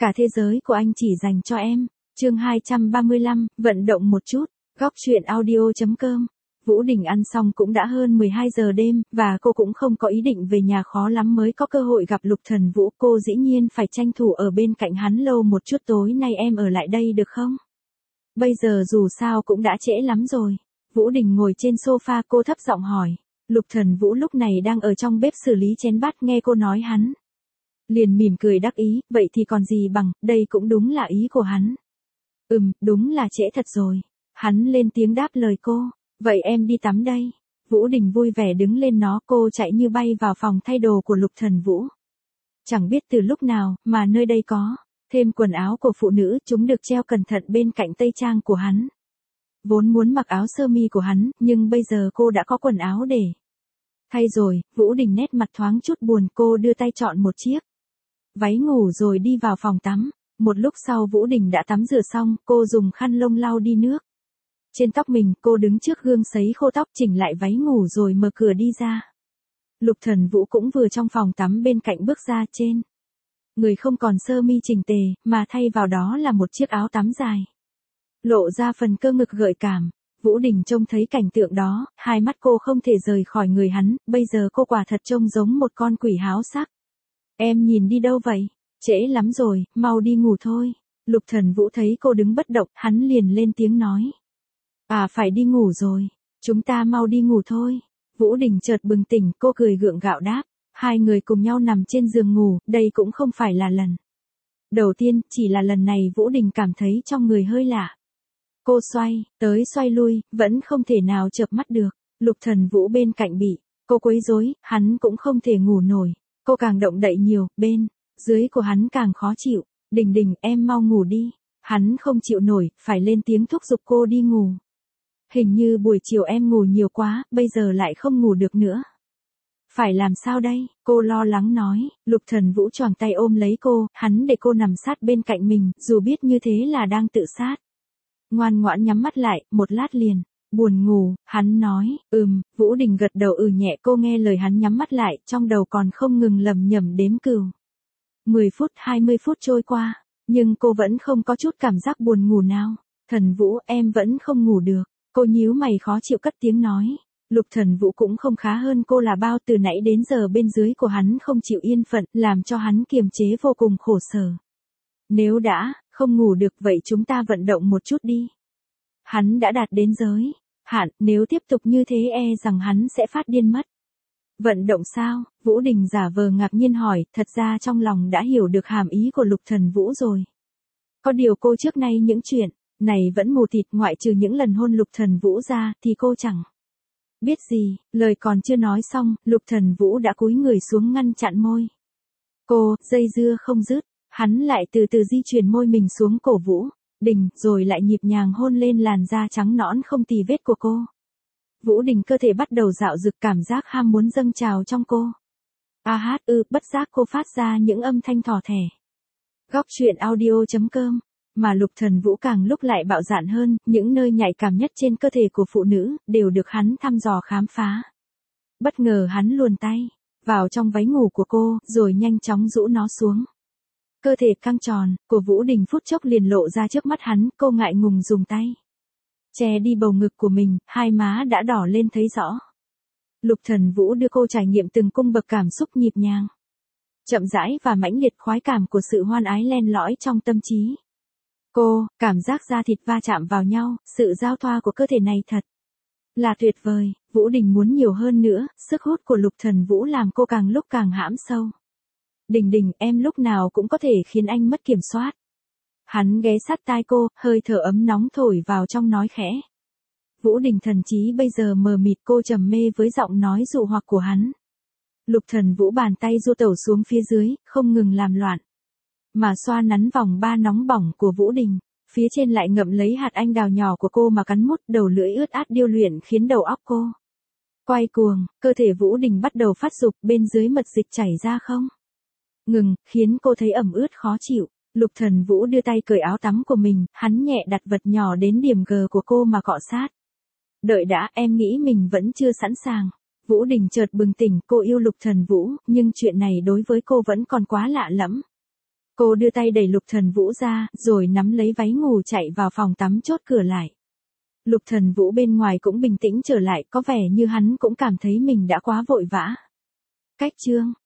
Cả thế giới của anh chỉ dành cho em. Chương 235, vận động một chút. Góc truyện audio.com. Vũ Đình ăn xong cũng đã hơn 12 giờ đêm, và cô cũng không có ý định về nhà, khó lắm mới có cơ hội gặp Lục Thần Vũ. Cô dĩ nhiên phải tranh thủ ở bên cạnh hắn lâu một chút. Tối nay em ở lại đây được không? Bây giờ dù sao cũng đã trễ lắm rồi. Vũ Đình ngồi trên sofa, cô thấp giọng hỏi. Lục Thần Vũ lúc này đang ở trong bếp xử lý chén bát, nghe cô nói hắn liền mỉm cười đắc ý, vậy thì còn gì bằng, đây cũng đúng là ý của hắn. Đúng là trễ thật rồi. Hắn lên tiếng đáp lời cô, vậy em đi tắm đây. Vũ Đình vui vẻ đứng lên, cô chạy như bay vào phòng thay đồ của Lục Thần Vũ. Chẳng biết từ lúc nào mà nơi đây có thêm quần áo của phụ nữ, chúng được treo cẩn thận bên cạnh tây trang của hắn. Vốn muốn mặc áo sơ mi của hắn, nhưng bây giờ cô đã có quần áo để thay rồi. Vũ Đình nét mặt thoáng chút buồn, cô đưa tay chọn một chiếc váy ngủ rồi đi vào phòng tắm. Một lúc sau Vũ Đình đã tắm rửa xong, cô dùng khăn lông lau đi nước trên tóc mình, cô đứng trước gương sấy khô tóc, chỉnh lại váy ngủ rồi mở cửa đi ra. Lục Thần Vũ cũng vừa trong phòng tắm bên cạnh bước ra, trên người không còn sơ mi chỉnh tề, mà thay vào đó là một chiếc áo tắm dài, lộ ra phần cơ ngực gợi cảm. Vũ Đình trông thấy cảnh tượng đó, hai mắt cô không thể rời khỏi người hắn, bây giờ cô quả thật trông giống một con quỷ háo sắc. Em nhìn đi đâu vậy? Trễ lắm rồi, mau đi ngủ thôi. Lục Thần Vũ thấy cô đứng bất động, hắn liền lên tiếng nói. Phải đi ngủ rồi, chúng ta mau đi ngủ thôi. Vũ Đình chợt bừng tỉnh, cô cười gượng gạo đáp. Hai người cùng nhau nằm trên giường ngủ, đây cũng không phải là lần đầu tiên, chỉ là lần này Vũ Đình cảm thấy trong người hơi lạ. Cô xoay tới xoay lui, vẫn không thể nào chợp mắt được. Lục Thần Vũ bên cạnh bị cô quấy rối, hắn cũng không thể ngủ nổi. Cô càng động đậy nhiều, bên dưới của hắn càng khó chịu. Đình, em mau ngủ đi. Hắn không chịu nổi, phải lên tiếng thúc giục cô đi ngủ. Hình như buổi chiều em ngủ nhiều quá, bây giờ lại không ngủ được nữa. Phải làm sao đây? Cô lo lắng nói. Lục Thần Vũ choàng tay ôm lấy cô, hắn để cô nằm sát bên cạnh mình, dù biết như thế là đang tự sát. Ngoan ngoãn nhắm mắt lại, một lát liền buồn ngủ. Hắn nói. Vũ Đình gật đầu nhẹ. Cô nghe lời hắn, nhắm mắt lại, trong đầu còn không ngừng lẩm nhẩm đếm cừu. 10 phút, 20 phút trôi qua, nhưng cô vẫn không có chút cảm giác buồn ngủ nào. Thần Vũ, em vẫn không ngủ được. Cô nhíu mày khó chịu cất tiếng nói. Lục Thần Vũ cũng không khá hơn cô là bao, từ nãy đến giờ bên dưới của hắn không chịu yên phận, làm cho hắn kiềm chế vô cùng khổ sở. Nếu đã không ngủ được, vậy chúng ta vận động một chút đi. Hắn đã đạt đến giới hạn, nếu tiếp tục như thế rằng hắn sẽ phát điên mất. Vận động sao? Vũ Đình giả vờ ngạc nhiên hỏi, thật ra trong lòng đã hiểu được hàm ý của Lục Thần Vũ rồi. Có điều cô trước nay những chuyện này vẫn mù tịt, ngoại trừ những lần hôn Lục Thần Vũ ra, thì cô chẳng biết gì. Lời còn chưa nói xong, Lục Thần Vũ đã cúi người xuống ngăn chặn môi cô. Dây dưa không dứt, hắn lại từ từ di chuyển môi mình xuống cổ Vũ Đình, rồi lại nhịp nhàng hôn lên làn da trắng nõn không tì vết của cô. Vũ Đình cơ thể bắt đầu dạo dực, cảm giác ham muốn dâng trào trong cô. Bất giác cô phát ra những âm thanh thỏ thẻ. Góc truyện audio.com. Mà Lục Thần Vũ càng lúc lại bạo dạn hơn, những nơi nhạy cảm nhất trên cơ thể của phụ nữ đều được hắn thăm dò khám phá. Bất ngờ hắn luồn tay vào trong váy ngủ của cô, rồi nhanh chóng rũ nó xuống. Cơ thể căng tròn của Vũ Đình phút chốc liền lộ ra trước mắt hắn, cô ngại ngùng dùng tay che đi bầu ngực của mình, hai má đã đỏ lên thấy rõ. Lục Thần Vũ đưa cô trải nghiệm từng cung bậc cảm xúc nhịp nhàng, chậm rãi và mãnh liệt, khoái cảm của sự hoan ái len lỏi trong tâm trí cô. Cảm giác da thịt va chạm vào nhau, sự giao thoa của cơ thể này thật là tuyệt vời. Vũ Đình muốn nhiều hơn nữa, sức hút của Lục Thần Vũ làm cô càng lúc càng hãm sâu. Đình, em lúc nào cũng có thể khiến anh mất kiểm soát. Hắn ghé sát tai cô, hơi thở ấm nóng thổi vào trong nói khẽ. Vũ Đình thần trí bây giờ mờ mịt, cô trầm mê với giọng nói dụ hoặc của hắn. Lục Thần Vũ bàn tay du tẩu xuống phía dưới, không ngừng làm loạn mà xoa nắn vòng ba nóng bỏng của Vũ Đình. Phía trên lại ngậm lấy hạt anh đào nhỏ của cô mà cắn mút, đầu lưỡi ướt át điêu luyện khiến đầu óc cô quay cuồng. Cơ thể Vũ Đình bắt đầu phát dục, bên dưới mật dịch chảy ra không ngừng, khiến cô thấy ẩm ướt khó chịu. Lục Thần Vũ đưa tay cởi áo tắm của mình, hắn nhẹ đặt vật nhỏ đến điểm G của cô mà cọ sát. Đợi đã, em nghĩ mình vẫn chưa sẵn sàng. Vũ Đình chợt bừng tỉnh, cô yêu Lục Thần Vũ, nhưng chuyện này đối với cô vẫn còn quá lạ lẫm. Cô đưa tay đẩy Lục Thần Vũ ra, rồi nắm lấy váy ngủ chạy vào phòng tắm chốt cửa lại. Lục Thần Vũ bên ngoài cũng bình tĩnh trở lại, có vẻ như hắn cũng cảm thấy mình đã quá vội vã. Cách chương